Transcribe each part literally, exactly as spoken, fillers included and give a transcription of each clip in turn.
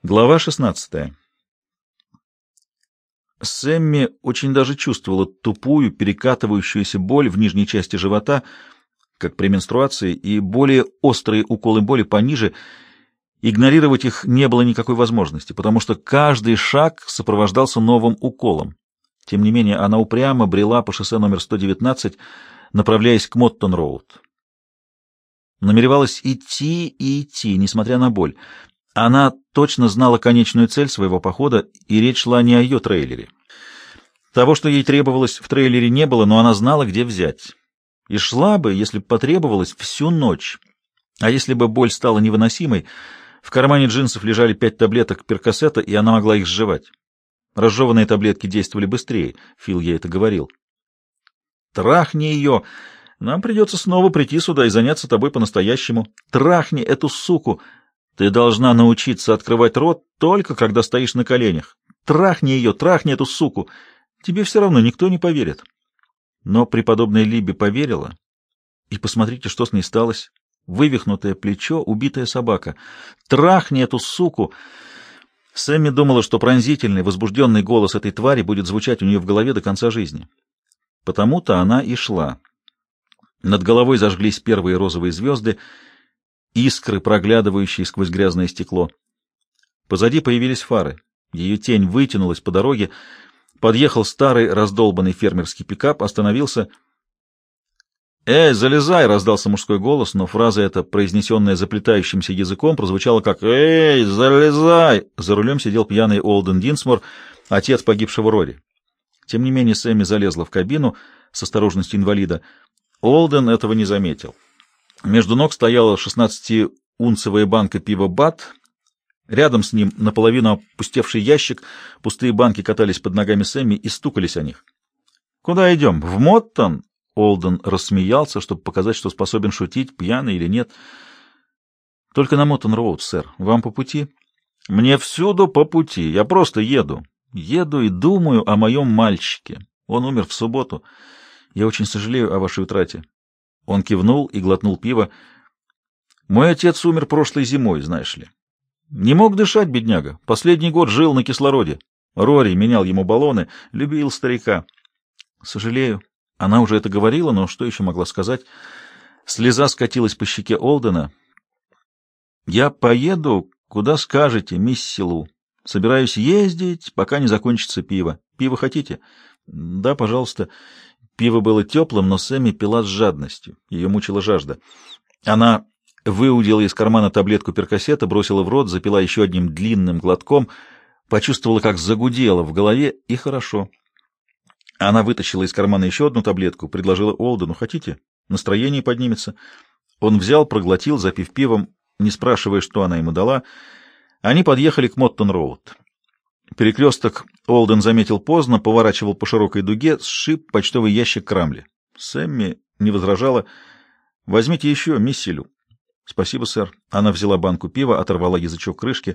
Глава шестнадцатая. Сэмми очень даже чувствовала тупую, перекатывающуюся боль в нижней части живота, как при менструации, и более острые уколы боли пониже. Игнорировать их не было никакой возможности, потому что каждый шаг сопровождался новым уколом. Тем не менее, она упрямо брела по шоссе номер сто девятнадцать, направляясь к Моттон-роуд. Намеревалась идти и идти, несмотря на боль. Она точно знала конечную цель своего похода, и речь шла не о ее трейлере. Того, что ей требовалось, в трейлере не было, но она знала, где взять. И шла бы, если бы потребовалось, всю ночь. А если бы боль стала невыносимой, в кармане джинсов лежали пять таблеток перкосета, и она могла их сживать. Разжеванные таблетки действовали быстрее, Фил ей это говорил. «Трахни ее! Нам придется снова прийти сюда и заняться тобой по-настоящему. Трахни эту суку! Ты должна научиться открывать рот только когда стоишь на коленях. Трахни ее, трахни эту суку. Тебе все равно никто не поверит». Но преподобная Либби поверила. И посмотрите, что с ней сталось. Вывихнутое плечо, убитая собака. Трахни эту суку. Сэмми думала, что пронзительный, возбужденный голос этой твари будет звучать у нее в голове до конца жизни. Потому-то она и шла. Над головой зажглись первые розовые звезды, искры, проглядывающие сквозь грязное стекло. Позади появились фары. Ее тень вытянулась по дороге. Подъехал старый раздолбанный фермерский пикап, остановился. «Эй, залезай!» — раздался мужской голос, но фраза эта, произнесенная заплетающимся языком, прозвучала как «Эй, залезай!» За рулем сидел пьяный Олден Динсмор, отец погибшего Рори. Тем не менее Сэмми залезла в кабину с осторожностью инвалида. Олден этого не заметил. Между ног стояла шестнадцатиунцевая банка пива «Бат». Рядом с ним наполовину опустевший ящик, пустые банки катались под ногами Сэмми и стукались о них. «Куда идем? В Моттон?» Олден рассмеялся, чтобы показать, что способен шутить, пьяный или нет. «Только на Моттон-роуд, сэр. Вам по пути?» «Мне всюду по пути. Я просто еду. Еду и думаю о моем мальчике. Он умер в субботу. Я очень сожалею о вашей утрате». Он кивнул и глотнул пиво. «Мой отец умер прошлой зимой, знаешь ли. Не мог дышать, бедняга. Последний год жил на кислороде. Рори менял ему баллоны, любил старика». «Сожалею». Она уже это говорила, но что еще могла сказать? Слеза скатилась по щеке Олдена. «Я поеду, куда скажете, мисси Лу. Собираюсь ездить, пока не закончится пиво. Пиво хотите?» «Да, пожалуйста». Пиво было теплым, но Сэмми пила с жадностью. Ее мучила жажда. Она выудила из кармана таблетку перкосета, бросила в рот, запила еще одним длинным глотком, почувствовала, как загудело в голове, и хорошо. Она вытащила из кармана еще одну таблетку, предложила Олдену. «Хотите? Настроение поднимется». Он взял, проглотил, запив пивом, не спрашивая, что она ему дала. Они подъехали к Моттон-роуд. Перекресток Олден заметил поздно, поворачивал по широкой дуге, сшиб почтовый ящик Крамли. Сэмми не возражала. «Возьмите еще, мисси Лю». «Спасибо, сэр». Она взяла банку пива, оторвала язычок крышки.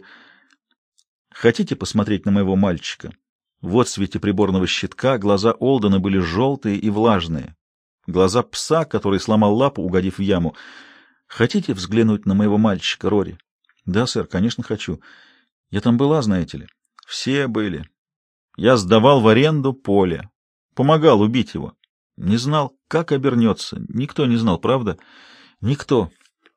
«Хотите посмотреть на моего мальчика?» В отсвете приборного щитка глаза Олдена были желтые и влажные. Глаза пса, который сломал лапу, угодив в яму. «Хотите взглянуть на моего мальчика, Рори?» «Да, сэр, конечно, хочу. Я там была, знаете ли». «Все были. Я сдавал в аренду поле. Помогал убить его. Не знал, как обернется. Никто не знал, правда? Никто».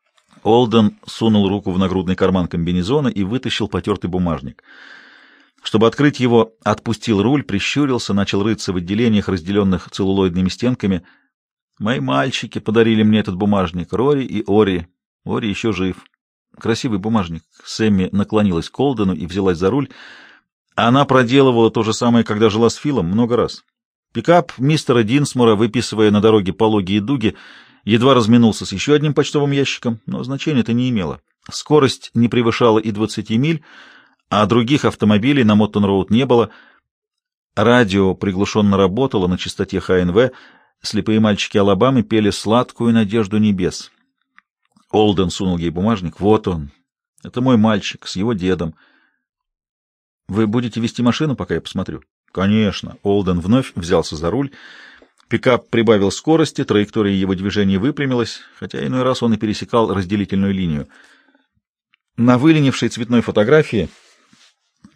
Олден сунул руку в нагрудный карман комбинезона и вытащил потертый бумажник. Чтобы открыть его, отпустил руль, прищурился, начал рыться в отделениях, разделенных целлулоидными стенками. «Мои мальчики подарили мне этот бумажник, Рори и Ори. Ори еще жив. Красивый бумажник». Сэмми наклонилась к Олдену и взялась за руль. Она проделывала то же самое, когда жила с Филом, много раз. Пикап мистера Динсмора, выписывая на дороге пологие дуги, едва разминулся с еще одним почтовым ящиком, но значения это не имело. Скорость не превышала и двадцати миль, а других автомобилей на Моттон-роуд не было. Радио приглушенно работало на частоте Х Н В. Слепые мальчики Алабамы пели «Сладкую надежду небес». Олден сунул ей бумажник. «Вот он. Это мой мальчик с его дедом. Вы будете вести машину, пока я посмотрю?» «Конечно». Олден вновь взялся за руль. Пикап прибавил скорости, траектория его движения выпрямилась, хотя иной раз он и пересекал разделительную линию. На выленившей цветной фотографии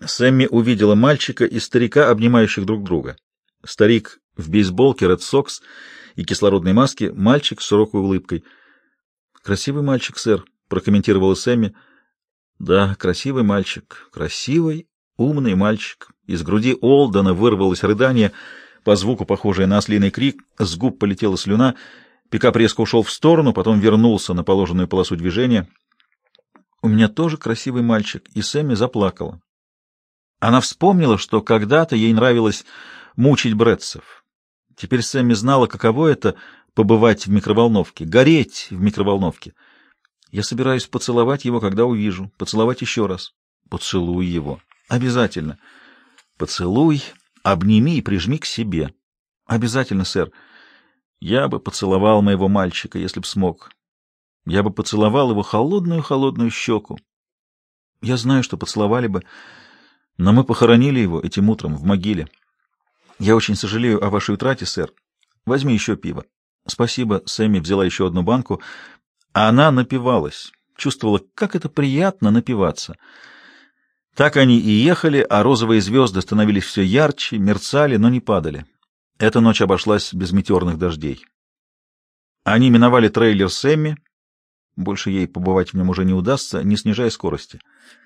Сэмми увидела мальчика и старика, обнимающих друг друга. Старик в бейсболке, Ред Сокс и кислородной маске, мальчик с широкой улыбкой. «Красивый мальчик, сэр», — прокомментировала Сэмми. «Да, красивый мальчик, красивый, умный мальчик». Из груди Олдена вырвалось рыдание, по звуку похожее на ослиный крик, с губ полетела слюна. Пикап резко ушел в сторону, потом вернулся на положенную полосу движения. «У меня тоже красивый мальчик», и Сэмми заплакала. Она вспомнила, что когда-то ей нравилось мучить бретцев. Теперь Сэмми знала, каково это — побывать в микроволновке, гореть в микроволновке. «Я собираюсь поцеловать его, когда увижу. Поцеловать еще раз». «Поцелуй его. Обязательно». «Поцелуй, обними и прижми к себе». «Обязательно, сэр. Я бы поцеловал моего мальчика, если б смог. Я бы поцеловал его холодную-холодную щеку. Я знаю, что поцеловали бы, но мы похоронили его этим утром в могиле. Я очень сожалею о вашей утрате, сэр. Возьми еще пиво». «Спасибо». Сэмми взяла еще одну банку. А она напивалась, чувствовала, как это приятно напиваться. Так они и ехали, а розовые звезды становились все ярче, мерцали, но не падали. Эта ночь обошлась без метеорных дождей. Они миновали трейлер Сэмми, больше ей побывать в нем уже не удастся, не снижая скорости.